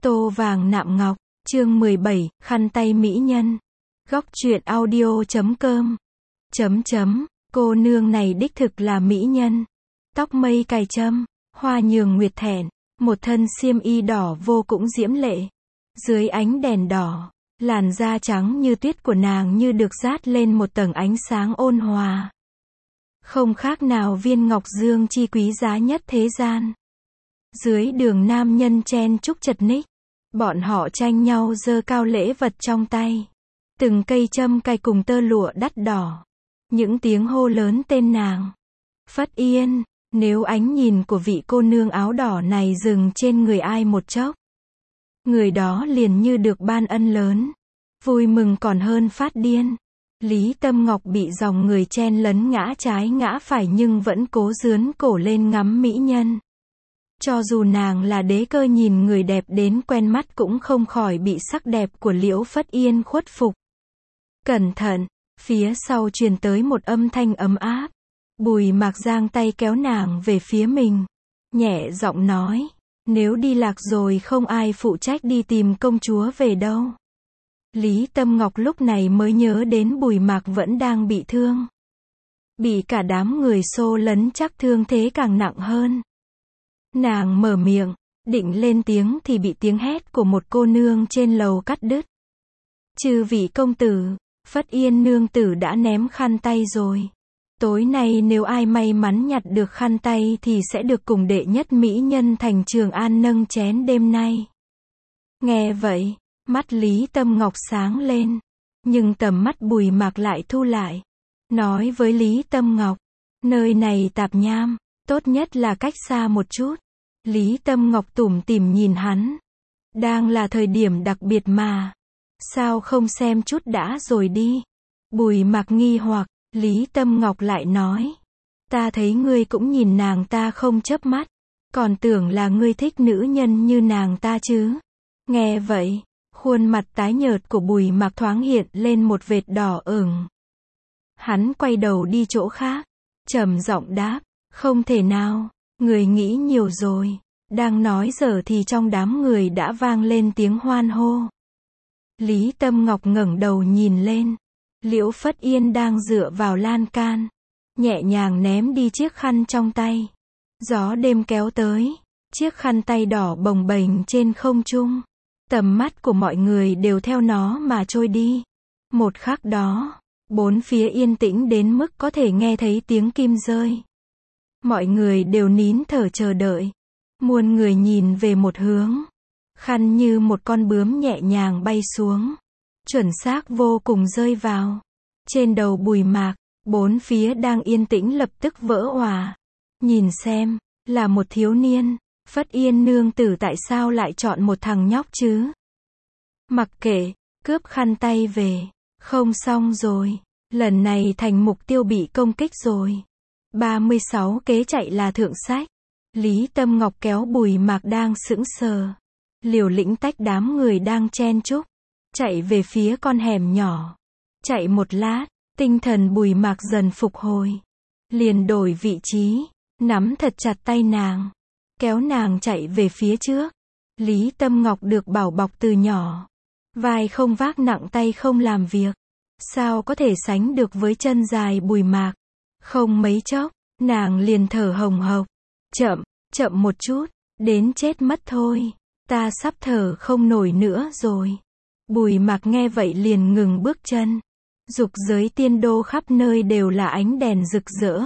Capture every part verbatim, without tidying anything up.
Tô vàng nạm ngọc, chương mười bảy, khăn tay mỹ nhân. Góc truyện audio chấm com. Chấm chấm, cô nương này đích thực là mỹ nhân. Tóc mây cài châm, hoa nhường nguyệt thẹn, một thân xiêm y đỏ vô cùng diễm lệ. Dưới ánh đèn đỏ, làn da trắng như tuyết của nàng như được dát lên một tầng ánh sáng ôn hòa. Không khác nào viên ngọc dương chi quý giá nhất thế gian. Dưới đường nam nhân chen chúc chật ních, bọn họ tranh nhau giơ cao lễ vật trong tay. Từng cây châm cài cùng tơ lụa đắt đỏ. Những tiếng hô lớn tên nàng. Phất Yên, nếu ánh nhìn của vị cô nương áo đỏ này dừng trên người ai một chốc, người đó liền như được ban ân lớn. Vui mừng còn hơn phát điên. Lý Tâm Ngọc bị dòng người chen lấn ngã trái ngã phải nhưng vẫn cố dướn cổ lên ngắm mỹ nhân. Cho dù nàng là đế cơ nhìn người đẹp đến quen mắt cũng không khỏi bị sắc đẹp của Liễu Phất Yên khuất phục. Cẩn thận, phía sau truyền tới một âm thanh ấm áp. Bùi Mạc giang tay kéo nàng về phía mình. Nhẹ giọng nói, nếu đi lạc rồi không ai phụ trách đi tìm công chúa về đâu. Lý Tâm Ngọc lúc này mới nhớ đến Bùi Mạc vẫn đang bị thương. Bị cả đám người xô lấn chắc thương thế càng nặng hơn. Nàng mở miệng, định lên tiếng thì bị tiếng hét của một cô nương trên lầu cắt đứt. Chư vị công tử, Phất Yên nương tử đã ném khăn tay rồi. Tối nay nếu ai may mắn nhặt được khăn tay thì sẽ được cùng đệ nhất mỹ nhân thành Trường An nâng chén đêm nay. Nghe vậy, mắt Lý Tâm Ngọc sáng lên, nhưng tầm mắt Bùi Mạc lại thu lại. Nói với Lý Tâm Ngọc, nơi này tạp nham, tốt nhất là cách xa một chút. Lý Tâm Ngọc tủm tỉm nhìn hắn. Đang là thời điểm đặc biệt mà. Sao không xem chút đã rồi đi. Bùi Mạc nghi hoặc, Lý Tâm Ngọc lại nói. Ta thấy ngươi cũng nhìn nàng ta không chớp mắt. Còn tưởng là ngươi thích nữ nhân như nàng ta chứ. Nghe vậy, khuôn mặt tái nhợt của Bùi Mạc thoáng hiện lên một vệt đỏ ửng. Hắn quay đầu đi chỗ khác, trầm giọng đáp, không thể nào. Người nghĩ nhiều rồi. Đang nói dở thì trong đám người đã vang lên tiếng hoan hô. Lý Tâm Ngọc ngẩng đầu nhìn lên. Liễu Phất Yên đang dựa vào lan can, nhẹ nhàng ném đi chiếc khăn trong tay. Gió đêm kéo tới, chiếc khăn tay đỏ bồng bềnh trên không trung. Tầm mắt của mọi người đều theo nó mà trôi đi. Một khắc đó, bốn phía yên tĩnh đến mức có thể nghe thấy tiếng kim rơi. Mọi người đều nín thở chờ đợi. Muôn người nhìn về một hướng. Khăn như một con bướm nhẹ nhàng bay xuống. Chuẩn xác vô cùng rơi vào trên đầu Bùi Mạc. Bốn phía đang yên tĩnh lập tức vỡ òa. Nhìn xem, là một thiếu niên. Phất Yên nương tử tại sao lại chọn một thằng nhóc chứ? Mặc kệ, cướp khăn tay về. Không xong rồi. Lần này thành mục tiêu bị công kích rồi. ba mươi sáu kế chạy là thượng sách. Lý Tâm Ngọc kéo Bùi Mạc đang sững sờ. Liều lĩnh tách đám người đang chen chúc. Chạy về phía con hẻm nhỏ. Chạy một lát, tinh thần Bùi Mạc dần phục hồi. Liền đổi vị trí, nắm thật chặt tay nàng. Kéo nàng chạy về phía trước. Lý Tâm Ngọc được bảo bọc từ nhỏ. Vai không vác nặng tay không làm việc. Sao có thể sánh được với chân dài Bùi Mạc. Không mấy chốc, nàng liền thở hồng hộc. Chậm, chậm một chút, đến chết mất thôi. Ta sắp thở không nổi nữa rồi. Bùi Mạc nghe vậy liền ngừng bước chân. Dục giới tiên đô khắp nơi đều là ánh đèn rực rỡ.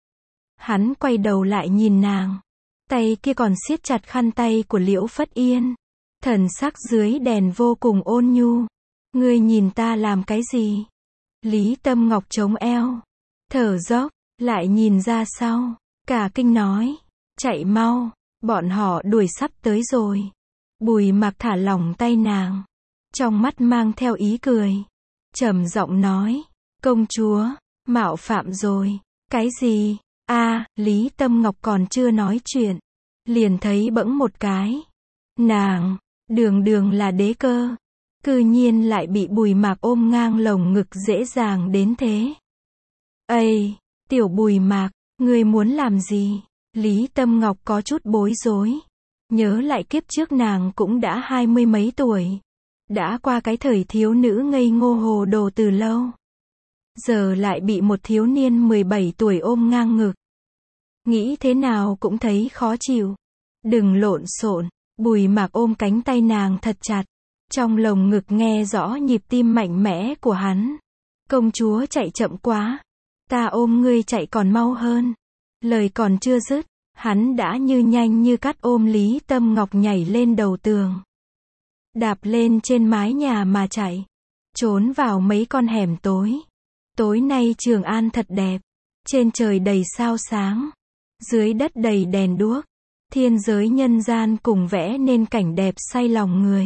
Hắn quay đầu lại nhìn nàng. Tay kia còn siết chặt khăn tay của Liễu Phất Yên. Thần sắc dưới đèn vô cùng ôn nhu. Ngươi nhìn ta làm cái gì? Lý Tâm Ngọc chống eo. Thở dốc, lại nhìn ra sau. Cả kinh nói. Chạy mau, bọn họ đuổi sắp tới rồi. Bùi Mạc thả lỏng tay nàng. Trong mắt mang theo ý cười. Trầm giọng nói. Công chúa, mạo phạm rồi. Cái gì? A, Lý Tâm Ngọc còn chưa nói chuyện. Liền thấy bỗng một cái. Nàng, đường đường là đế cơ. Cư nhiên lại bị Bùi Mạc ôm ngang lồng ngực dễ dàng đến thế. Ây, tiểu Bùi Mạc, ngươi muốn làm gì? Lý Tâm Ngọc có chút bối rối. Nhớ lại kiếp trước nàng cũng đã hai mươi mấy tuổi. Đã qua cái thời thiếu nữ ngây ngô hồ đồ từ lâu. Giờ lại bị một thiếu niên mười bảy tuổi ôm ngang ngực. Nghĩ thế nào cũng thấy khó chịu. Đừng lộn xộn, Bùi Mạc ôm cánh tay nàng thật chặt. Trong lồng ngực nghe rõ nhịp tim mạnh mẽ của hắn. Công chúa chạy chậm quá. Ta ôm ngươi chạy còn mau hơn. Lời còn chưa dứt, hắn đã như nhanh như cắt ôm Lý Tâm Ngọc nhảy lên đầu tường. Đạp lên trên mái nhà mà chạy. Trốn vào mấy con hẻm tối. Tối nay Trường An thật đẹp. Trên trời đầy sao sáng. Dưới đất đầy đèn đuốc. Thiên giới nhân gian cùng vẽ nên cảnh đẹp say lòng người.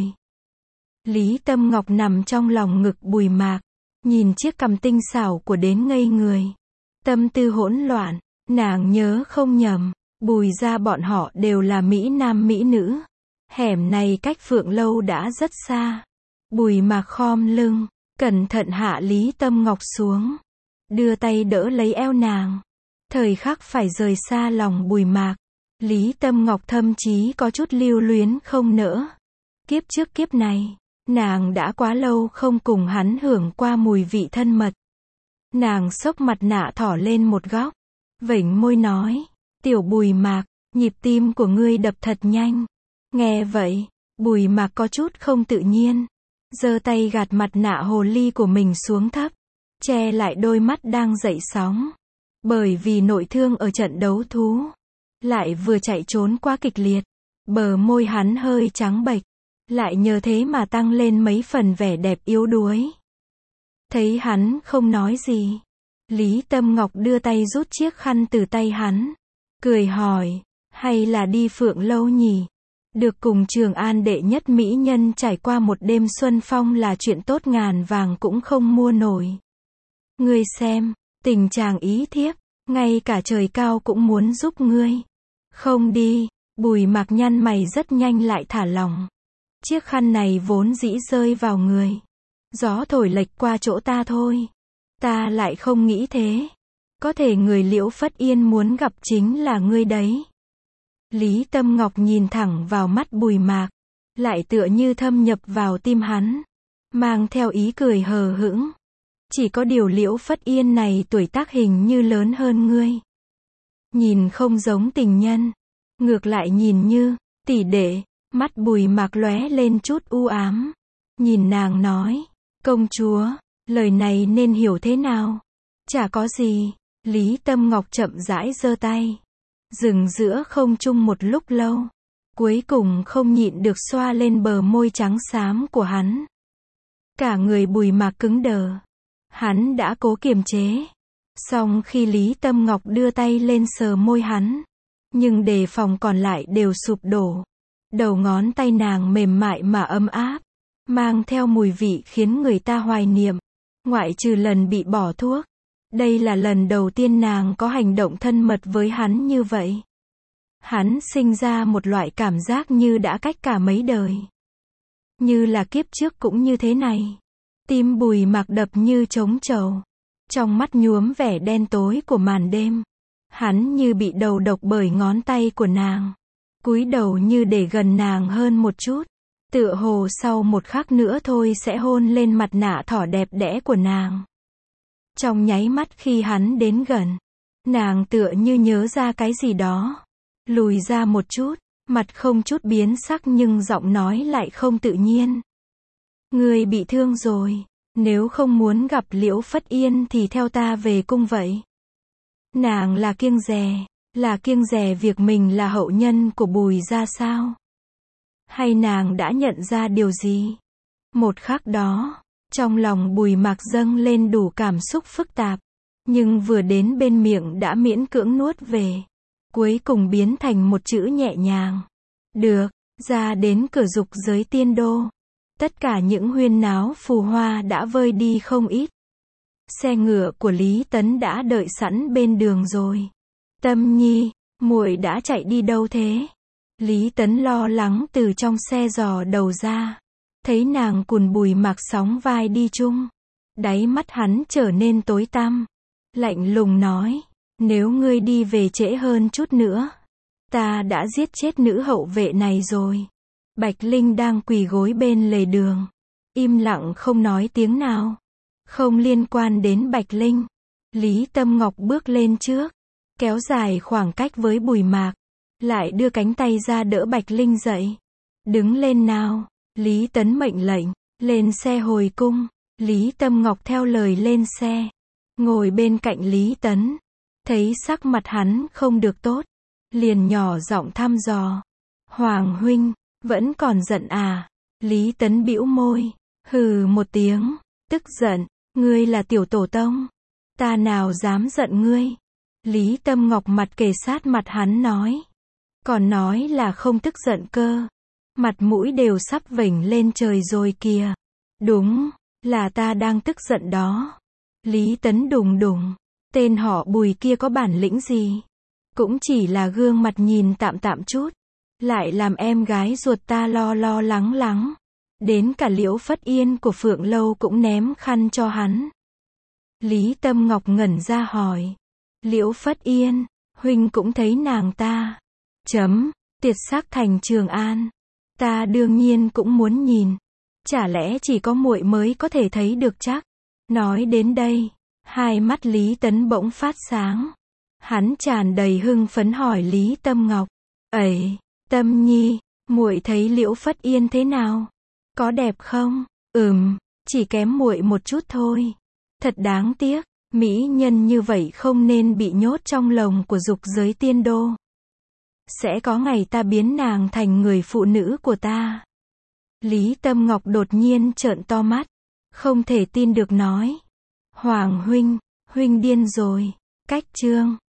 Lý Tâm Ngọc nằm trong lòng ngực Bùi Mạc. Nhìn chiếc cằm tinh xảo của đến ngây người. Tâm tư hỗn loạn. Nàng nhớ không nhầm. Bùi gia bọn họ đều là Mỹ Nam Mỹ Nữ. Hẻm này cách Phượng Lâu đã rất xa. Bùi Mạc khom lưng. Cẩn thận hạ Lý Tâm Ngọc xuống. Đưa tay đỡ lấy eo nàng. Thời khắc phải rời xa lòng Bùi Mạc. Lý Tâm Ngọc thậm chí có chút lưu luyến không nỡ. Kiếp trước kiếp này, nàng đã quá lâu không cùng hắn hưởng qua mùi vị thân mật. Nàng xốc mặt nạ thỏ lên một góc. Vểnh môi nói. Tiểu Bùi Mạc, nhịp tim của ngươi đập thật nhanh. Nghe vậy, Bùi Mạc có chút không tự nhiên. Giơ tay gạt mặt nạ hồ ly của mình xuống thấp. Che lại đôi mắt đang dậy sóng. Bởi vì nội thương ở trận đấu thú. Lại vừa chạy trốn quá kịch liệt. Bờ môi hắn hơi trắng bệch. Lại nhờ thế mà tăng lên mấy phần vẻ đẹp yếu đuối. Thấy hắn không nói gì. Lý Tâm Ngọc đưa tay rút chiếc khăn từ tay hắn. Cười hỏi. Hay là đi Phượng Lâu nhỉ? Được cùng Trường An đệ nhất mỹ nhân trải qua một đêm xuân phong là chuyện tốt ngàn vàng cũng không mua nổi. Ngươi xem, tình chàng ý thiếp, ngay cả trời cao cũng muốn giúp ngươi. Không đi, Bùi Mạc nhăn mày rất nhanh lại thả lỏng. Chiếc khăn này vốn dĩ rơi vào người. Gió thổi lệch qua chỗ ta thôi. Ta lại không nghĩ thế. Có thể người Liễu Phất Yên muốn gặp chính là ngươi đấy. Lý Tâm Ngọc nhìn thẳng vào mắt Bùi Mạc. Lại tựa như thâm nhập vào tim hắn. Mang theo ý cười hờ hững. Chỉ có điều Liễu Phất Yên này tuổi tác hình như lớn hơn ngươi. Nhìn không giống tình nhân. Ngược lại nhìn như tỷ đệ. Mắt Bùi Mạc lóe lên chút u ám. Nhìn nàng nói. Công chúa, lời này nên hiểu thế nào? Chả có gì. Lý Tâm Ngọc chậm rãi giơ tay. Dừng giữa không trung một lúc lâu. Cuối cùng không nhịn được xoa lên bờ môi trắng xám của hắn. Cả người Bùi Mạc cứng đờ. Hắn đã cố kiềm chế. Song khi Lý Tâm Ngọc đưa tay lên sờ môi hắn. Nhưng đề phòng còn lại đều sụp đổ. Đầu ngón tay nàng mềm mại mà ấm áp. Mang theo mùi vị khiến người ta hoài niệm. Ngoại trừ lần bị bỏ thuốc. Đây là lần đầu tiên nàng có hành động thân mật với hắn như vậy. Hắn sinh ra một loại cảm giác như đã cách cả mấy đời. Như là kiếp trước cũng như thế này. Tim Bùi Mạc đập như trống trầu. Trong mắt nhuốm vẻ đen tối của màn đêm. Hắn như bị đầu độc bởi ngón tay của nàng. Cúi đầu như để gần nàng hơn một chút. Tựa hồ sau một khắc nữa thôi sẽ hôn lên mặt nạ thỏ đẹp đẽ của nàng. Trong nháy mắt khi hắn đến gần. Nàng tựa như nhớ ra cái gì đó. Lùi ra một chút. Mặt không chút biến sắc nhưng giọng nói lại không tự nhiên. Ngươi bị thương rồi. Nếu không muốn gặp Liễu Phất Yên thì theo ta về cung vậy. Nàng là kiêng dè. Là kiêng dè việc mình là hậu nhân của Bùi gia sao? Hay nàng đã nhận ra điều gì? Một khắc đó, trong lòng Bùi Mạc dâng lên đủ cảm xúc phức tạp. Nhưng vừa đến bên miệng đã miễn cưỡng nuốt về. Cuối cùng biến thành một chữ nhẹ nhàng. Được, ra đến cửa dục giới tiên đô. Tất cả những huyên náo phù hoa đã vơi đi không ít. Xe ngựa của Lý Tấn đã đợi sẵn bên đường rồi. Tâm Nhi, muội đã chạy đi đâu thế? Lý Tấn lo lắng từ trong xe dò đầu ra. Thấy nàng cùng Bùi Mạc sóng vai đi chung. Đáy mắt hắn trở nên tối tăm. Lạnh lùng nói. Nếu ngươi đi về trễ hơn chút nữa. Ta đã giết chết nữ hậu vệ này rồi. Bạch Linh đang quỳ gối bên lề đường. Im lặng không nói tiếng nào. Không liên quan đến Bạch Linh. Lý Tâm Ngọc bước lên trước. Kéo dài khoảng cách với Bùi Mạc. Lại đưa cánh tay ra đỡ Bạch Linh dậy. Đứng lên nào. Lý Tấn mệnh lệnh. Lên xe hồi cung. Lý Tâm Ngọc theo lời lên xe. Ngồi bên cạnh Lý Tấn. Thấy sắc mặt hắn không được tốt. Liền nhỏ giọng thăm dò. Hoàng huynh, vẫn còn giận à? Lý Tấn bĩu môi. Hừ một tiếng. Tức giận. Ngươi là tiểu tổ tông. Ta nào dám giận ngươi. Lý Tâm Ngọc mặt kề sát mặt hắn nói. Còn nói là không tức giận cơ. Mặt mũi đều sắp vểnh lên trời rồi kìa. Đúng, là ta đang tức giận đó. Lý Tấn đùng đùng. Tên họ Bùi kia có bản lĩnh gì? Cũng chỉ là gương mặt nhìn tạm tạm chút. Lại làm em gái ruột ta lo lo lắng lắng. Đến cả Liễu Phất Yên của Phượng Lâu cũng ném khăn cho hắn. Lý Tâm Ngọc ngẩn ra hỏi. Liễu Phất Yên, huynh cũng thấy nàng ta. Chấm, tuyệt sắc thành Trường An. Ta đương nhiên cũng muốn nhìn. Chả lẽ chỉ có muội mới có thể thấy được chắc? Nói đến đây, hai mắt Lý Tấn bỗng phát sáng. Hắn tràn đầy hưng phấn hỏi Lý Tâm Ngọc. Ấy, Tâm Nhi, muội thấy Liễu Phất Yên thế nào? Có đẹp không? Ừm, chỉ kém muội một chút thôi. Thật đáng tiếc, mỹ nhân như vậy không nên bị nhốt trong lồng của dục giới tiên đô. Sẽ có ngày ta biến nàng thành người phụ nữ của ta. Lý Tâm Ngọc đột nhiên trợn to mắt. Không thể tin được nói. Hoàng huynh, huynh điên rồi. Cách chương